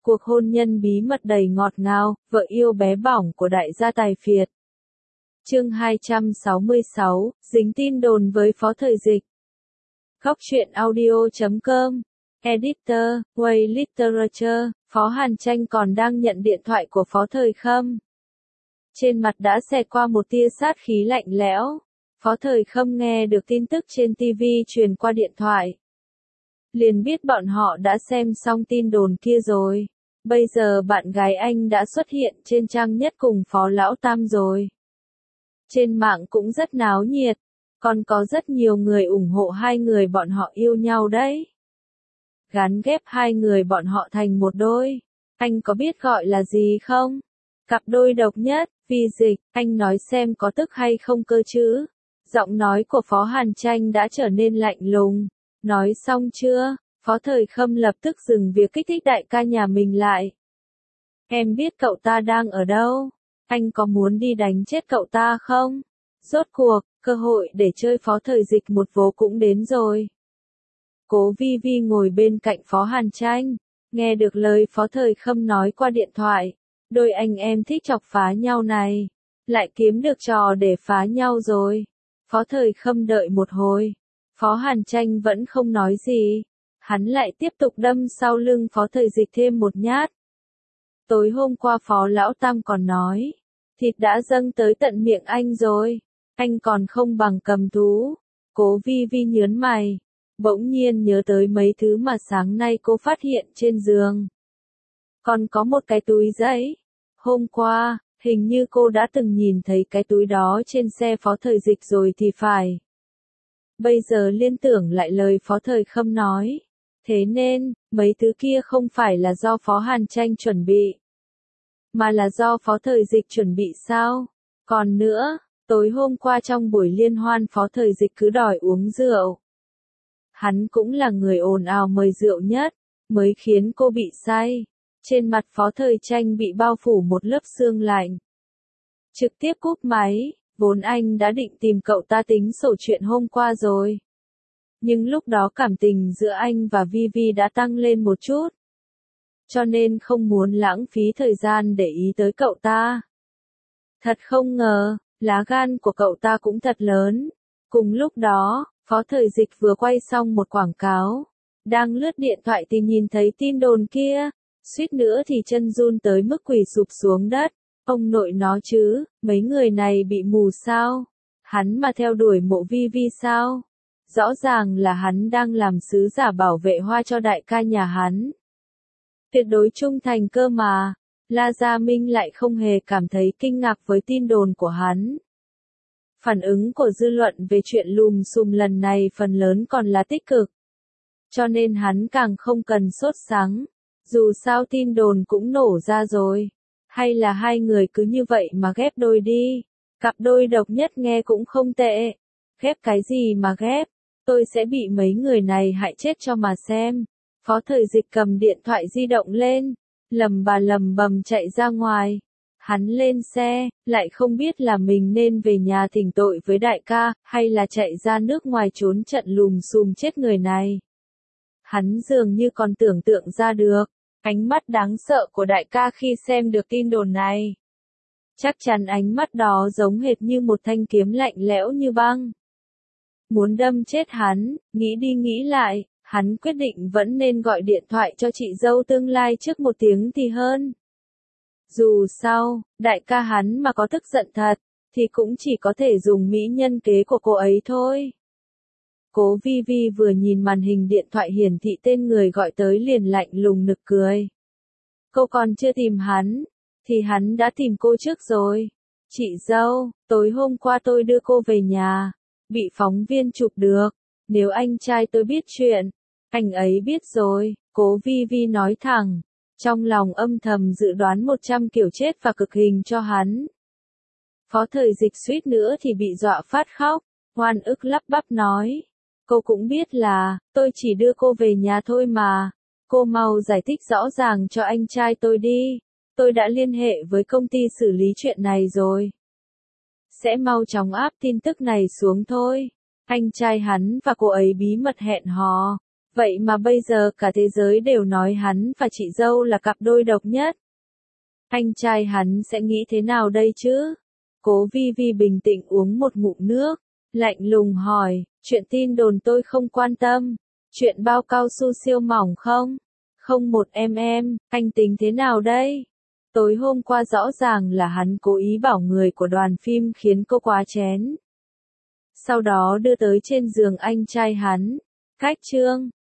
Cuộc hôn nhân bí mật đầy ngọt ngào, vợ yêu bé bỏng của đại gia tài phiệt. Chương 266, dính tin đồn với Phó Thời Dịch. Góc truyện audio.com. Editor, Way Literature, Phó Hàn Tranh còn đang nhận điện thoại của Phó Thời Khâm. Trên mặt đã xẹt qua một tia sát khí lạnh lẽo. Phó Thời Khâm nghe được tin tức trên TV truyền qua điện thoại. Liền biết bọn họ đã xem xong tin đồn kia rồi. Bây giờ bạn gái anh đã xuất hiện trên trang nhất cùng Phó Lão Tam rồi. Trên mạng cũng rất náo nhiệt, còn có rất nhiều người ủng hộ hai người bọn họ yêu nhau đấy. Gắn ghép hai người bọn họ thành một đôi. Anh có biết gọi là gì không? Cặp đôi độc nhất, Vi Dịch, anh nói xem có tức hay không cơ chứ? Giọng nói của Phó Hàn Tranh đã trở nên lạnh lùng. Nói xong chưa? Phó Thời Khâm lập tức dừng việc kích thích đại ca nhà mình lại. Em biết cậu ta đang ở đâu? Anh có muốn đi đánh chết cậu ta không? Rốt cuộc, cơ hội để chơi Phó Thời Dịch một vố cũng đến rồi. Cố Vi Vi ngồi bên cạnh Phó Hàn Tranh, nghe được lời Phó Thời Khâm nói qua điện thoại. Đôi anh em thích chọc phá nhau này, lại kiếm được trò để phá nhau rồi. Phó Thời Khâm đợi một hồi, Phó Hàn Tranh vẫn không nói gì. Hắn lại tiếp tục đâm sau lưng Phó Thời Dịch thêm một nhát. Tối hôm qua Phó Lão Tam còn nói, thịt đã dâng tới tận miệng anh rồi, anh còn không bằng cầm thú. Cố Vi Vi nhớn mày, bỗng nhiên nhớ tới mấy thứ mà sáng nay cô phát hiện trên giường. Còn có một cái túi giấy. Hôm qua, hình như cô đã từng nhìn thấy cái túi đó trên xe Phó Thời Dịch rồi thì phải. Bây giờ liên tưởng lại lời Phó Thời Khâm nói. Thế nên, mấy thứ kia không phải là do Phó Hàn Tranh chuẩn bị, mà là do Phó Thời Dịch chuẩn bị sao? Còn nữa, tối hôm qua trong buổi liên hoan Phó Thời Dịch cứ đòi uống rượu. Hắn cũng là người ồn ào mời rượu nhất, mới khiến cô bị say. Trên mặt Phó Thời Tranh bị bao phủ một lớp sương lạnh. Trực tiếp cúp máy, vốn anh đã định tìm cậu ta tính sổ chuyện hôm qua rồi. Nhưng lúc đó cảm tình giữa anh và Vi Vi đã tăng lên một chút. Cho nên không muốn lãng phí thời gian để ý tới cậu ta. Thật không ngờ, lá gan của cậu ta cũng thật lớn. Cùng lúc đó, Phó Thời Dịch vừa quay xong một quảng cáo. Đang lướt điện thoại thì nhìn thấy tin đồn kia. Suýt nữa thì chân run tới mức quỳ sụp xuống đất. Ông nội nó chứ, mấy người này bị mù sao? Hắn mà theo đuổi Mộ Vi Vi sao? Rõ ràng là hắn đang làm sứ giả bảo vệ hoa cho đại ca nhà hắn. Tuyệt đối trung thành cơ mà. La Gia Minh lại không hề cảm thấy kinh ngạc với tin đồn của hắn. Phản ứng của dư luận về chuyện lùm xùm lần này phần lớn còn là tích cực. Cho nên hắn càng không cần sốt sắng. Dù sao tin đồn cũng nổ ra rồi. Hay là hai người cứ như vậy mà ghép đôi đi. Cặp đôi độc nhất nghe cũng không tệ. Ghép cái gì mà ghép? Tôi sẽ bị mấy người này hại chết cho mà xem. Phó Thời Dịch cầm điện thoại di động lên, lầm bầm chạy ra ngoài. Hắn lên xe, lại không biết là mình nên về nhà thỉnh tội với đại ca, hay là chạy ra nước ngoài trốn trận lùm xùm chết người này. Hắn dường như còn tưởng tượng ra được ánh mắt đáng sợ của đại ca khi xem được tin đồn này. Chắc chắn ánh mắt đó giống hệt như một thanh kiếm lạnh lẽo như băng. Muốn đâm chết hắn, nghĩ đi nghĩ lại, hắn quyết định vẫn nên gọi điện thoại cho chị dâu tương lai trước một tiếng thì hơn. Dù sao, đại ca hắn mà có tức giận thật, thì cũng chỉ có thể dùng mỹ nhân kế của cô ấy thôi. Cố Vi Vi vừa nhìn màn hình điện thoại hiển thị tên người gọi tới liền lạnh lùng nực cười. Cô còn chưa tìm hắn, thì hắn đã tìm cô trước rồi. Chị dâu, tối hôm qua tôi đưa cô về nhà, bị phóng viên chụp được. Nếu anh trai tôi biết chuyện, anh ấy biết rồi, Cố Vi Vi nói thẳng. Trong lòng âm thầm dự đoán 100 kiểu chết và cực hình cho hắn. Phó Thời Dịch suýt nữa thì bị dọa phát khóc, oan ức lắp bắp nói. Cô cũng biết là, tôi chỉ đưa cô về nhà thôi mà. Cô mau giải thích rõ ràng cho anh trai tôi đi. Tôi đã liên hệ với công ty xử lý chuyện này rồi. Sẽ mau chóng áp tin tức này xuống thôi. Anh trai hắn và cô ấy bí mật hẹn hò. Vậy mà bây giờ cả thế giới đều nói hắn và chị dâu là cặp đôi độc nhất. Anh trai hắn sẽ nghĩ thế nào đây chứ? Cố Vi Vi bình tĩnh uống một ngụm nước, lạnh lùng hỏi, chuyện tin đồn tôi không quan tâm. Chuyện bao cao su siêu mỏng không? Không một anh tính thế nào đây? Tối hôm qua rõ ràng là hắn cố ý bảo người của đoàn phim khiến cô quá chén. Sau đó đưa tới trên giường anh trai hắn. Cách chương